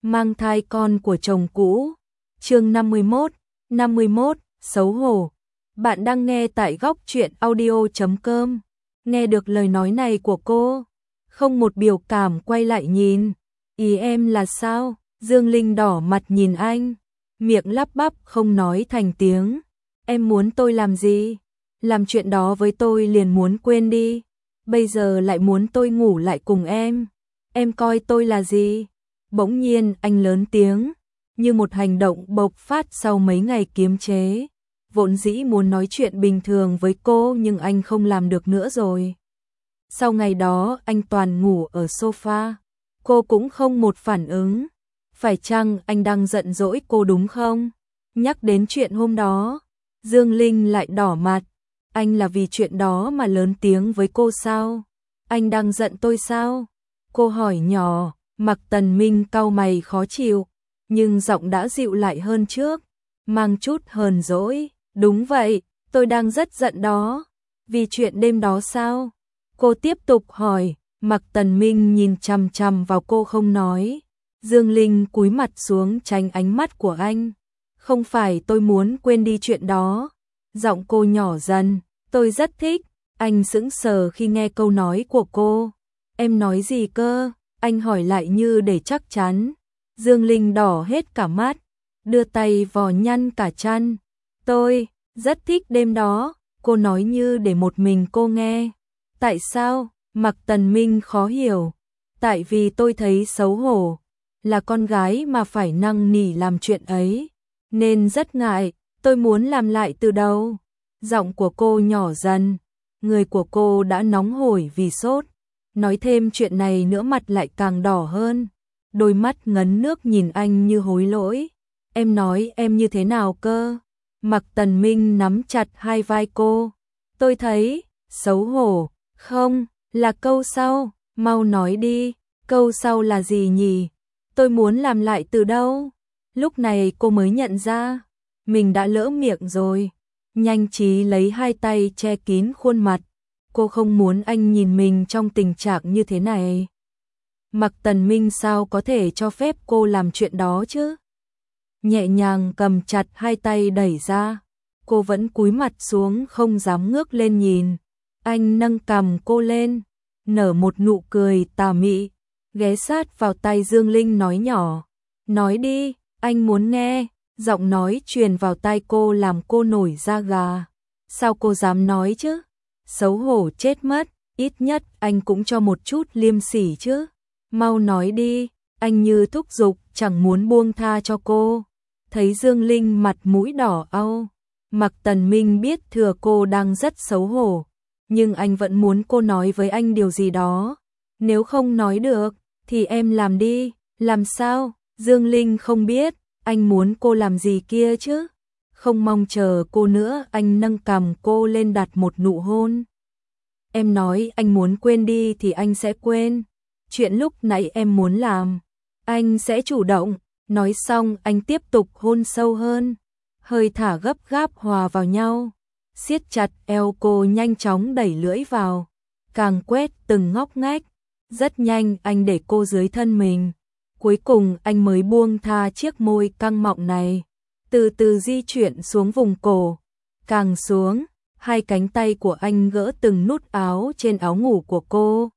mang thai con của chồng cũ. Chương 51, xấu hổ. Bạn đang nghe tại góc truyện audio.com. Nghe được lời nói này của cô, không một biểu cảm quay lại nhìn. Ý em là sao? Dương Linh đỏ mặt nhìn anh, miệng lắp bắp không nói thành tiếng. Em muốn tôi làm gì? Làm chuyện đó với tôi liền muốn quên đi. Bây giờ lại muốn tôi ngủ lại cùng em. Em coi tôi là gì? Bỗng nhiên anh lớn tiếng, như một hành động bộc phát sau mấy ngày kiềm chế. Vốn dĩ muốn nói chuyện bình thường với cô nhưng anh không làm được nữa rồi. Sau ngày đó anh toàn ngủ ở sofa. Cô cũng không một phản ứng. Phải chăng anh đang giận dỗi cô đúng không? Nhắc đến chuyện hôm đó, Dương Linh lại đỏ mặt. Anh là vì chuyện đó mà lớn tiếng với cô sao? Anh đang giận tôi sao? Cô hỏi nhỏ. Mạc Tần Minh cau mày khó chịu, nhưng giọng đã dịu lại hơn trước, mang chút hờn dỗi. Đúng vậy, tôi đang rất giận đó. Vì chuyện đêm đó sao? Cô tiếp tục hỏi. Mạc Tần Minh nhìn chằm chằm vào cô không nói. Dương Linh cúi mặt xuống tránh ánh mắt của anh. Không phải tôi muốn quên đi chuyện đó. Giọng cô nhỏ dần. Tôi rất thích. Anh sững sờ khi nghe câu nói của cô. Em nói gì cơ? Anh hỏi lại như để chắc chắn. Dương Linh đỏ hết cả mắt, đưa tay vò nhăn cả chăn. Tôi rất thích đêm đó, cô nói như để một mình cô nghe. Tại sao? Mạc Tần Minh khó hiểu. Tại vì tôi thấy xấu hổ, là con gái mà phải năn nỉ làm chuyện ấy, nên rất ngại, tôi muốn làm lại từ đầu. Giọng của cô nhỏ dần, người của cô đã nóng hổi vì sốt. Nói thêm chuyện này nữa mặt lại càng đỏ hơn. Đôi mắt ngấn nước nhìn anh như hối lỗi. Em nói em như thế nào cơ? Mạc Tần Minh nắm chặt hai vai cô. Tôi thấy xấu hổ. Không, là câu sau. Mau nói đi. Câu sau là gì nhỉ? Tôi muốn làm lại từ đâu? Lúc này cô mới nhận ra mình đã lỡ miệng rồi. Nhanh trí lấy hai tay che kín khuôn mặt. Cô không muốn anh nhìn mình trong tình trạng như thế này. Mạc Tần Minh sao có thể cho phép cô làm chuyện đó chứ? Nhẹ nhàng cầm chặt hai tay đẩy ra. Cô vẫn cúi mặt xuống không dám ngước lên nhìn. Anh nâng cằm cô lên, nở một nụ cười tà mị, ghé sát vào tai Dương Linh nói nhỏ. Nói đi, anh muốn nghe. Giọng nói truyền vào tai cô làm cô nổi da gà. Sao cô dám nói chứ? Xấu hổ chết mất, ít nhất anh cũng cho một chút liêm sỉ chứ. Mau nói đi, anh như thúc giục chẳng muốn buông tha cho cô. Thấy Dương Linh mặt mũi đỏ au, Mạc Tần Minh biết thừa cô đang rất xấu hổ, nhưng anh vẫn muốn cô nói với anh điều gì đó. Nếu không nói được, thì em làm đi. Làm sao? Dương Linh không biết, anh muốn cô làm gì kia chứ? Không mong chờ cô nữa, anh nâng cằm cô lên đặt một nụ hôn. Em nói anh muốn quên đi thì anh sẽ quên. Chuyện lúc nãy em muốn làm, anh sẽ chủ động. Nói xong anh tiếp tục hôn sâu hơn. Hơi thả gấp gáp hòa vào nhau. Siết chặt eo cô nhanh chóng đẩy lưỡi vào. Càng quét từng ngóc ngách. Rất nhanh anh để cô dưới thân mình. Cuối cùng anh mới buông tha chiếc môi căng mọng này. Từ từ di chuyển xuống vùng cổ. Càng xuống, hai cánh tay của anh gỡ từng nút áo trên áo ngủ của cô.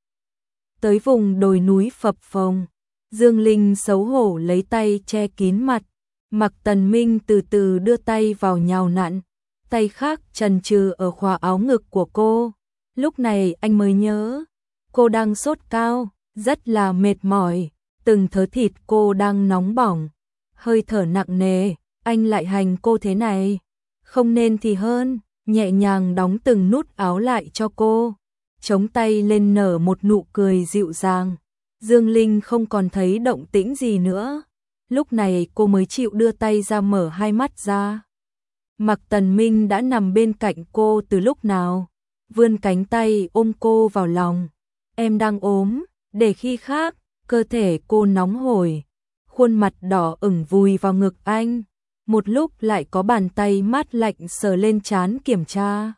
Tới vùng đồi núi phập phồng, Dương Linh xấu hổ lấy tay che kín mặt. Mạc Tần Minh từ từ đưa tay vào nhào nặn, tay khác chần chừ ở khóa áo ngực của cô. Lúc này anh mới nhớ, cô đang sốt cao, rất là mệt mỏi, từng thớ thịt cô đang nóng bỏng, hơi thở nặng nề. Anh lại hành cô thế này, không nên thì hơn. Nhẹ nhàng đóng từng nút áo lại cho cô, chống tay lên nở một nụ cười dịu dàng. Dương Linh không còn thấy động tĩnh gì nữa. Lúc này cô mới chịu đưa tay ra mở hai mắt ra. Mạc Tần Minh đã nằm bên cạnh cô từ lúc nào, vươn cánh tay ôm cô vào lòng. Em đang ốm, để khi khác. Cơ thể cô nóng hổi, khuôn mặt đỏ ửng vùi vào ngực anh. Một lúc lại có bàn tay mát lạnh sờ lên trán kiểm tra.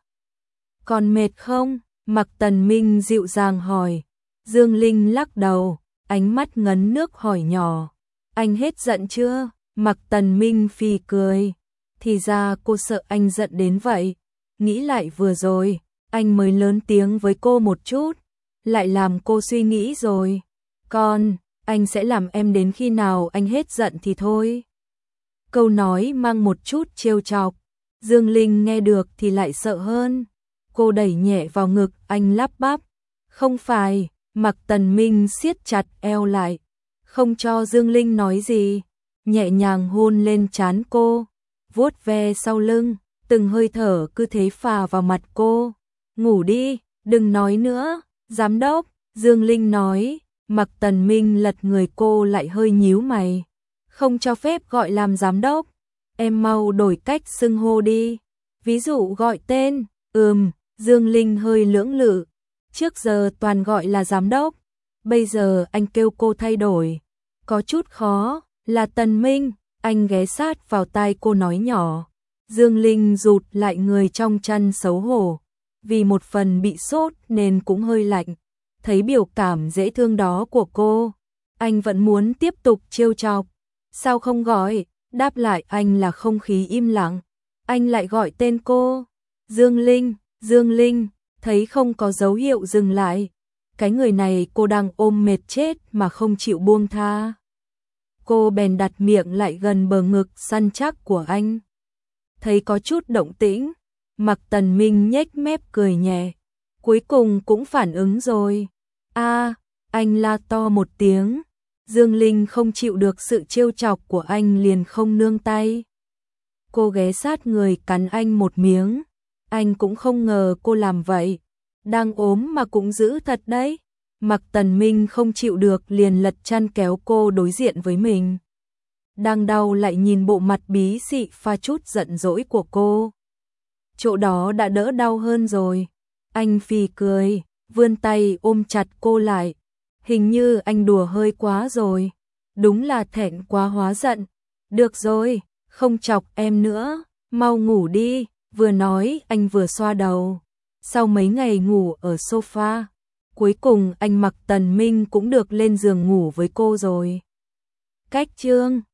Còn mệt không? Mạc Tần Minh dịu dàng hỏi. Dương Linh lắc đầu, ánh mắt ngấn nước hỏi nhỏ. Anh hết giận chưa? Mạc Tần Minh phì cười. Thì ra cô sợ anh giận đến vậy. Nghĩ lại vừa rồi, anh mới lớn tiếng với cô một chút, lại làm cô suy nghĩ rồi. Còn, anh sẽ làm em đến khi nào anh hết giận thì thôi. Câu nói mang một chút trêu chọc. Dương Linh nghe được thì lại sợ hơn. Cô đẩy nhẹ vào ngực anh lắp bắp. Không phải, Mạc Tần Minh siết chặt eo lại. Không cho Dương Linh nói gì. Nhẹ nhàng hôn lên trán cô. Vuốt ve sau lưng. Từng hơi thở cứ thế phà vào mặt cô. Ngủ đi, đừng nói nữa. Giám đốc, Dương Linh nói. Mạc Tần Minh lật người cô lại hơi nhíu mày. Không cho phép gọi làm giám đốc. Em mau đổi cách xưng hô đi. Ví dụ gọi tên. Dương Linh hơi lưỡng lự. Trước giờ toàn gọi là giám đốc. Bây giờ anh kêu cô thay đổi. Có chút khó. Là Tần Minh. Anh ghé sát vào tai cô nói nhỏ. Dương Linh rụt lại người trong chăn xấu hổ. Vì một phần bị sốt nên cũng hơi lạnh. Thấy biểu cảm dễ thương đó của cô, anh vẫn muốn tiếp tục trêu chọc. Sao không gọi? Đáp lại anh là không khí im lặng. Anh lại gọi tên cô. Dương Linh, thấy không có dấu hiệu dừng lại. Cái người này cô đang ôm mệt chết mà không chịu buông tha. Cô bèn đặt miệng lại gần bờ ngực săn chắc của anh. Thấy có chút động tĩnh, Mạc Tần Minh nhếch mép cười nhẹ. Cuối cùng cũng phản ứng rồi. Anh la to một tiếng. Dương Linh không chịu được sự trêu chọc của anh liền không nương tay. Cô ghé sát người cắn anh một miếng. Anh cũng không ngờ cô làm vậy. Đang ốm mà cũng giữ thật đấy. Mạc Tần Minh không chịu được liền lật chăn kéo cô đối diện với mình. Đang đau lại nhìn bộ mặt bí xị pha chút giận dỗi của cô. Chỗ đó đã đỡ đau hơn rồi. Anh phì cười, vươn tay ôm chặt cô lại. Hình như anh đùa hơi quá rồi. Đúng là thẹn quá hóa giận. Được rồi, không chọc em nữa, mau ngủ đi. Vừa nói anh vừa xoa đầu. Sau mấy ngày ngủ ở sofa, cuối cùng anh Mạc Tần Minh cũng được lên giường ngủ với cô rồi. Cách chương